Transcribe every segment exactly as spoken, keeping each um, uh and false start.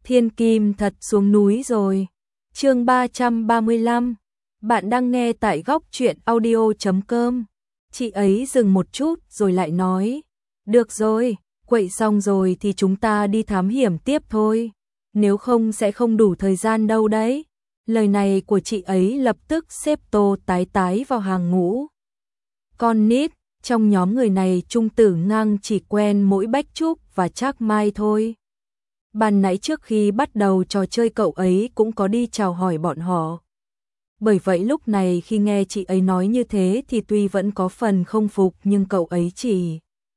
Thiên Kim thật xuống núi rồi. Chương ba trăm ba mươi lăm. Bạn đang nghe tại góc truyện audio chấm com. Chị ấy dừng một chút rồi lại nói, được rồi, quậy xong rồi thì chúng ta đi thám hiểm tiếp thôi. Nếu không sẽ không đủ thời gian đâu đấy. Lời này của chị ấy lập tức xếp Tô Tái Tái vào hàng ngũ. Con nít, trong nhóm người này Trung Tử Ngang chỉ quen mỗi Bách Trúc và Trác Mai thôi. Ban nãy trước khi bắt đầu trò chơi cậu ấy cũng có đi chào hỏi bọn họ. Bởi vậy lúc này khi nghe chị ấy nói như thế thì tuy vẫn có phần không phục nhưng cậu ấy chỉ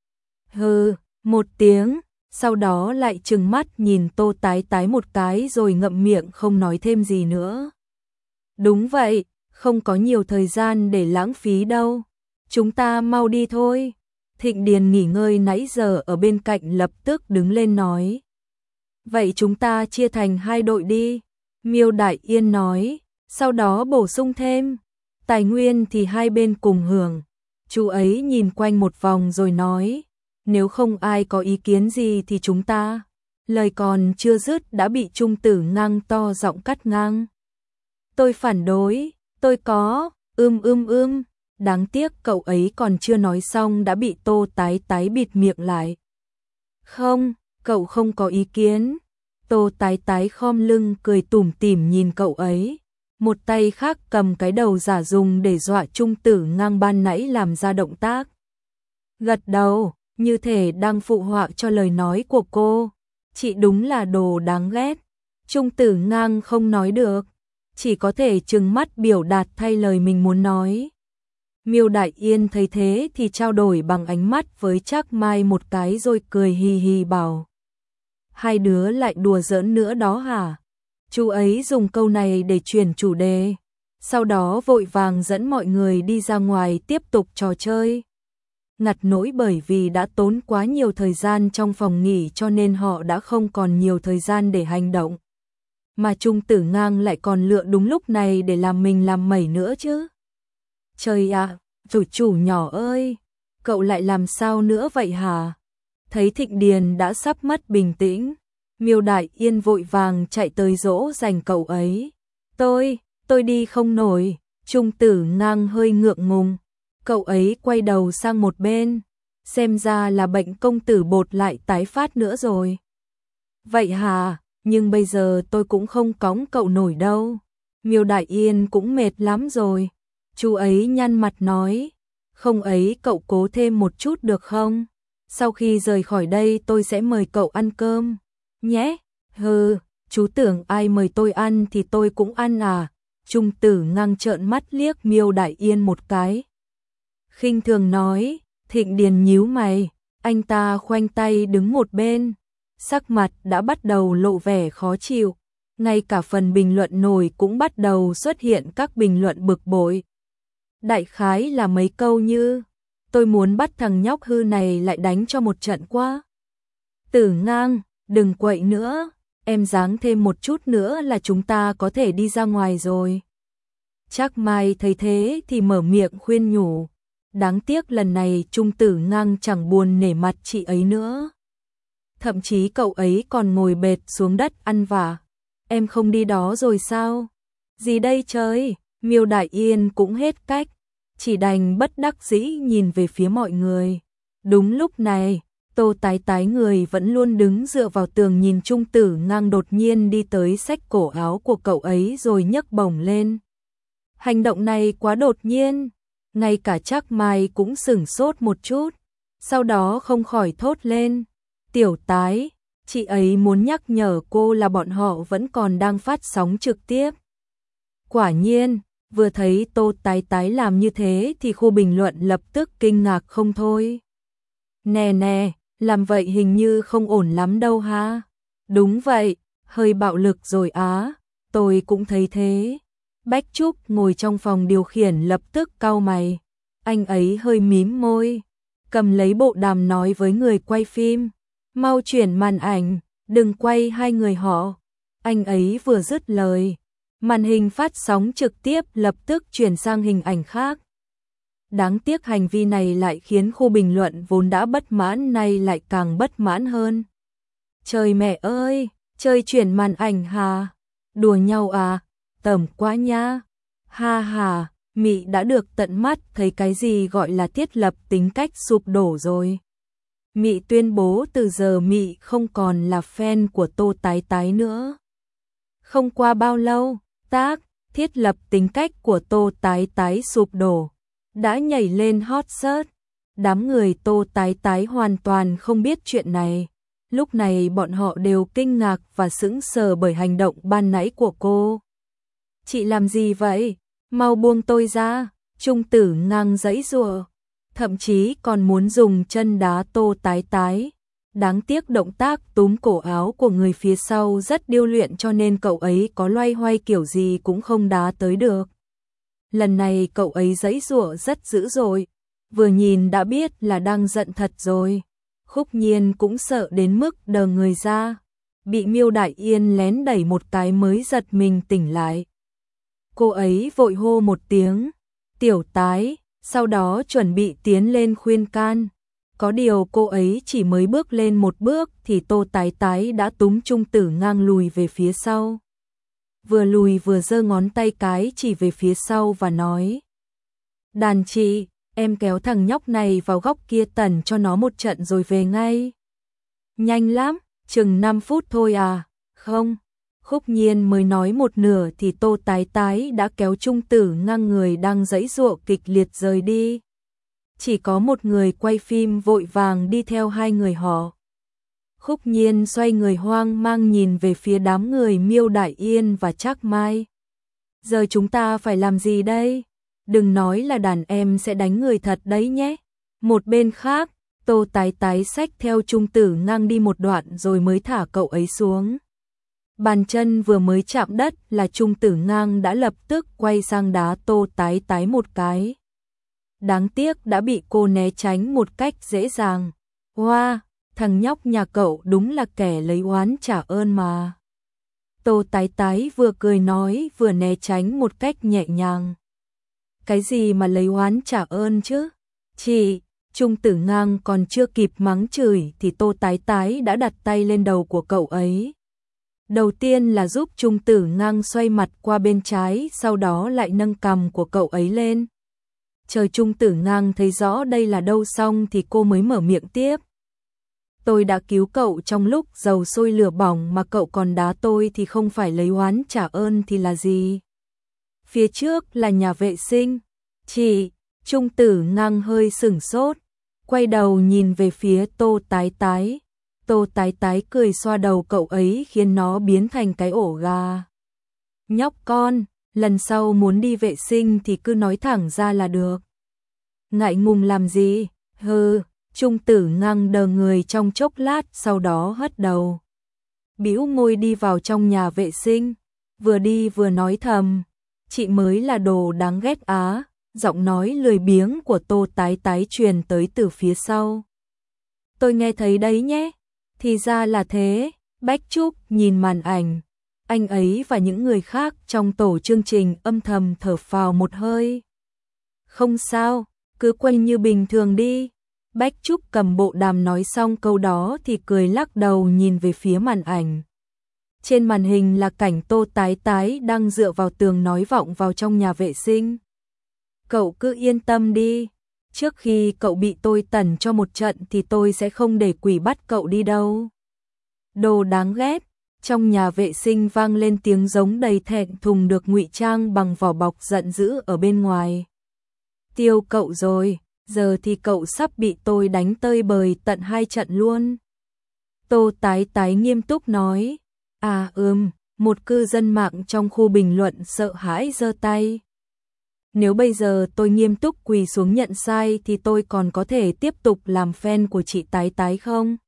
hừ một tiếng, sau đó lại trừng mắt nhìn Tô Tái Tái một cái rồi ngậm miệng không nói thêm gì nữa. Đúng vậy, không có nhiều thời gian để lãng phí đâu. Chúng ta mau đi thôi. Thịnh Điền nghỉ ngơi nãy giờ ở bên cạnh lập tức đứng lên nói. Vậy chúng ta chia thành hai đội đi. Miêu Đại Yên nói, sau đó bổ sung thêm. Tài nguyên thì hai bên cùng hưởng. Chú ấy nhìn quanh một vòng rồi nói, nếu không ai có ý kiến gì thì chúng ta. Lời còn chưa dứt đã bị Trung Tử Ngang to giọng cắt ngang. Tôi phản đối, tôi có, ưm ưm ưm. Đáng tiếc cậu ấy còn chưa nói xong đã bị Tô Tái Tái bịt miệng lại. Không, cậu không có ý kiến. Tô Tái Tái khom lưng cười tủm tỉm nhìn cậu ấy. Một tay khác cầm cái đầu giả dùng để dọa Trung Tử Ngang ban nãy làm ra động tác. Gật đầu, như thể đang phụ họa cho lời nói của cô. Chị đúng là đồ đáng ghét. Trung Tử Ngang không nói được, chỉ có thể trừng mắt biểu đạt thay lời mình muốn nói. Miêu Đại Yên thấy thế thì trao đổi bằng ánh mắt với Trác Mai một cái rồi cười hì hì bảo. Hai đứa lại đùa giỡn nữa đó hả? Chú ấy dùng câu này để chuyển chủ đề, sau đó vội vàng dẫn mọi người đi ra ngoài tiếp tục trò chơi. Ngặt nỗi bởi vì đã tốn quá nhiều thời gian trong phòng nghỉ cho nên họ đã không còn nhiều thời gian để hành động. Mà Trung Tử Ngang lại còn lựa đúng lúc này để làm mình làm mẩy nữa chứ. Trời ạ, chủ chủ nhỏ ơi, cậu lại làm sao nữa vậy hả? Thấy Thịnh Điền đã sắp mất bình tĩnh, Miêu Đại Yên vội vàng chạy tới dỗ dành cậu ấy. Tôi, tôi đi không nổi. Trung Tử Ngang hơi ngượng ngùng. Cậu ấy quay đầu sang một bên. Xem ra là bệnh công tử bột lại tái phát nữa rồi. Vậy hả, nhưng bây giờ tôi cũng không cõng cậu nổi đâu. Miêu Đại Yên cũng mệt lắm rồi. Chú ấy nhăn mặt nói, không ấy cậu cố thêm một chút được không? Sau khi rời khỏi đây tôi sẽ mời cậu ăn cơm. Nhé, hừ, chú tưởng ai mời tôi ăn thì tôi cũng ăn à? Trung Tử Ngang trợn mắt liếc Miêu Đại Yên một cái. Khinh thường nói, Thịnh Điền nhíu mày, anh ta khoanh tay đứng một bên. Sắc mặt đã bắt đầu lộ vẻ khó chịu. Ngay cả phần bình luận nổi cũng bắt đầu xuất hiện các bình luận bực bội. Đại khái là mấy câu như, tôi muốn bắt thằng nhóc hư này lại đánh cho một trận quá. Tử Ngang, đừng quậy nữa, em giáng thêm một chút nữa là chúng ta có thể đi ra ngoài rồi. Trác Mai thấy thế thì mở miệng khuyên nhủ. Đáng tiếc lần này Trung Tử Ngang chẳng buồn nể mặt chị ấy nữa. Thậm chí cậu ấy còn ngồi bệt xuống đất ăn vả. Em không đi đó rồi sao? Gì đây trời? Miêu Đại Yên cũng hết cách, chỉ đành bất đắc dĩ nhìn về phía mọi người. Đúng lúc này, Tô Tái Tái người vẫn luôn đứng dựa vào tường nhìn Trung Tử Ngang đột nhiên đi tới xách cổ áo của cậu ấy rồi nhấc bổng lên. Hành động này quá đột nhiên, ngay cả Trác Mai cũng sửng sốt một chút, sau đó không khỏi thốt lên. Tiểu Tái, chị ấy muốn nhắc nhở cô là bọn họ vẫn còn đang phát sóng trực tiếp. Quả nhiên, vừa thấy Tô Tái Tái làm như thế thì khu bình luận lập tức kinh ngạc không thôi. Nè nè, làm vậy hình như không ổn lắm đâu ha. Đúng vậy, hơi bạo lực rồi á, tôi cũng thấy thế. Bách Trúc ngồi trong phòng điều khiển lập tức cau mày. Anh ấy hơi mím môi, cầm lấy bộ đàm nói với người quay phim. Mau chuyển màn ảnh, đừng quay hai người họ. Anh ấy vừa dứt lời, màn hình phát sóng trực tiếp lập tức chuyển sang hình ảnh khác. Đáng tiếc hành vi này lại khiến khu bình luận vốn đã bất mãn nay lại càng bất mãn hơn. Trời mẹ ơi, Chơi chuyển màn ảnh hà? Đùa nhau à? Tởm quá nha. Ha ha, Mị đã được tận mắt thấy cái gì gọi là thiết lập tính cách sụp đổ rồi. Mị tuyên bố từ giờ Mị không còn là fan của Tô Tái Tái nữa. Không qua bao lâu, tác thiết lập tính cách của Tô Tái Tái sụp đổ đã nhảy lên hot search. Đám người Tô Tái Tái hoàn toàn không biết chuyện này. Lúc này bọn họ đều kinh ngạc và sững sờ bởi hành động ban nãy của cô. Chị làm gì vậy? Mau buông tôi ra. Trung Tử Ngang giãy giụa, thậm chí còn muốn dùng chân đá Tô Tái Tái. Đáng tiếc động tác túm cổ áo của người phía sau rất điêu luyện cho nên cậu ấy có loay hoay kiểu gì cũng không đá tới được. Lần này cậu ấy giãy giụa rất dữ dội, vừa nhìn đã biết là đang giận thật rồi. Khúc Nhiên cũng sợ đến mức đờ người ra, bị Miêu Đại Yên lén đẩy một cái mới giật mình tỉnh lại. Cô ấy vội hô một tiếng, Tiểu Tái, sau đó chuẩn bị tiến lên khuyên can. Có điều cô ấy chỉ mới bước lên một bước thì Tô Tái Tái đã túm Trung Tử Ngang lùi về phía sau. Vừa lùi vừa giơ ngón tay cái chỉ về phía sau và nói: Đàn chị, em kéo thằng nhóc này vào góc kia tẩn cho nó một trận rồi về ngay. Nhanh lắm, chừng năm phút thôi à? Không. Khúc Nhiên mới nói một nửa thì Tô Tái Tái đã kéo Trung Tử Ngang người đang giãy giụa kịch liệt rời đi. Chỉ có một người quay phim vội vàng đi theo hai người họ. Khúc Nhiên xoay người hoang mang nhìn về phía đám người Miêu Đại Yên và Trác Mai. Giờ chúng ta phải làm gì đây? Đừng nói là đàn em sẽ đánh người thật đấy nhé. Một bên khác, Tô Tái Tái xách theo Trung Tử Ngang đi một đoạn rồi mới thả cậu ấy xuống. Bàn chân vừa mới chạm đất là Trung Tử Ngang đã lập tức quay sang đá Tô Tái Tái một cái. Đáng tiếc đã bị cô né tránh một cách dễ dàng. Wow, thằng nhóc nhà cậu đúng là kẻ lấy oán trả ơn mà. Tô Tái Tái vừa cười nói vừa né tránh một cách nhẹ nhàng. Cái gì mà lấy oán trả ơn chứ? Chị, Trung Tử Ngang còn chưa kịp mắng chửi thì Tô Tái Tái đã đặt tay lên đầu của cậu ấy. Đầu tiên là giúp Trung Tử Ngang xoay mặt qua bên trái, sau đó lại nâng cằm của cậu ấy lên. Chờ Trung Tử Ngang thấy rõ đây là đâu xong thì cô mới mở miệng tiếp. Tôi đã cứu cậu trong lúc dầu sôi lửa bỏng mà cậu còn đá tôi thì không phải lấy oán trả ơn thì là gì? Phía trước là nhà vệ sinh. Chị, Trung Tử Ngang hơi sửng sốt, quay đầu nhìn về phía Tô Tái Tái. Tô Tái Tái cười xoa đầu cậu ấy khiến nó biến thành cái ổ gà. Nhóc con, lần sau muốn đi vệ sinh thì cứ nói thẳng ra là được. Ngại ngùng làm gì? Hừ. Trung Tử Ngang đờ người trong chốc lát sau đó hất đầu. Bĩu môi đi vào trong nhà vệ sinh, vừa đi vừa nói thầm. Chị mới là đồ đáng ghét á. Giọng nói lười biếng của Tô Tái Tái truyền tới từ phía sau. Tôi nghe thấy đấy nhé. Thì ra là thế. Bách Trúc nhìn màn ảnh. Anh ấy và những người khác trong tổ chương trình âm thầm thở phào một hơi. Không sao, cứ quay như bình thường đi. Bách Trúc cầm bộ đàm nói xong câu đó thì cười lắc đầu nhìn về phía màn ảnh. Trên màn hình là cảnh Tô Tái Tái đang dựa vào tường nói vọng vào trong nhà vệ sinh. Cậu cứ yên tâm đi. Trước khi cậu bị tôi tẩn cho một trận thì tôi sẽ không để quỷ bắt cậu đi đâu. Đồ đáng ghét. Trong nhà vệ sinh vang lên tiếng giống đầy thẹn thùng được ngụy trang bằng vỏ bọc giận dữ ở bên ngoài. Tiêu cậu rồi, giờ thì cậu sắp bị tôi đánh tơi bời tận hai trận luôn. Tô Tái Tái nghiêm túc nói. À ừm, một cư dân mạng trong khu bình luận sợ hãi giơ tay. Nếu bây giờ tôi nghiêm túc quỳ xuống nhận sai thì tôi còn có thể tiếp tục làm fan của chị Tái Tái không?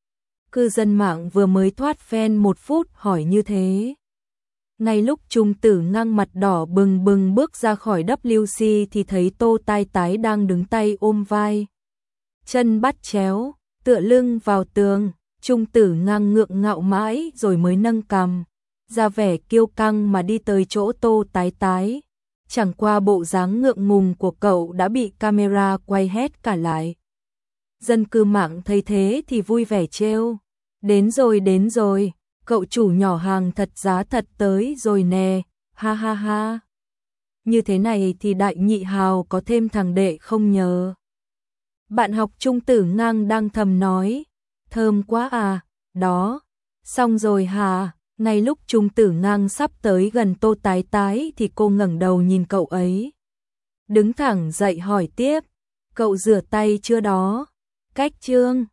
Cư dân mạng vừa mới thoát fan một phút hỏi như thế. Ngay lúc Trung Tử Ngang mặt đỏ bừng bừng bước ra khỏi W C thì thấy Tô Tái Tái đang đứng tay ôm vai, chân bắt chéo, tựa lưng vào tường. Trung Tử Ngang ngượng ngạo mãi rồi mới nâng cằm, ra vẻ kiêu căng mà đi tới chỗ Tô Tái Tái. Chẳng qua bộ dáng ngượng ngùng của cậu đã bị camera quay hết cả lại. Dân cư mạng thấy thế thì vui vẻ trêu. Đến rồi đến rồi, cậu chủ nhỏ hàng thật giá thật tới rồi nè, ha ha ha. Như thế này thì đại nhị hào có thêm thằng đệ không nhờ. Bạn học Trung Tử Ngang đang thầm nói, thơm quá à, đó, xong rồi hả? Ngay lúc Trung Tử Ngang sắp tới gần Tô Tái Tái thì cô ngẩng đầu nhìn cậu ấy. Đứng thẳng dậy hỏi tiếp, cậu rửa tay chưa đó? Cách chương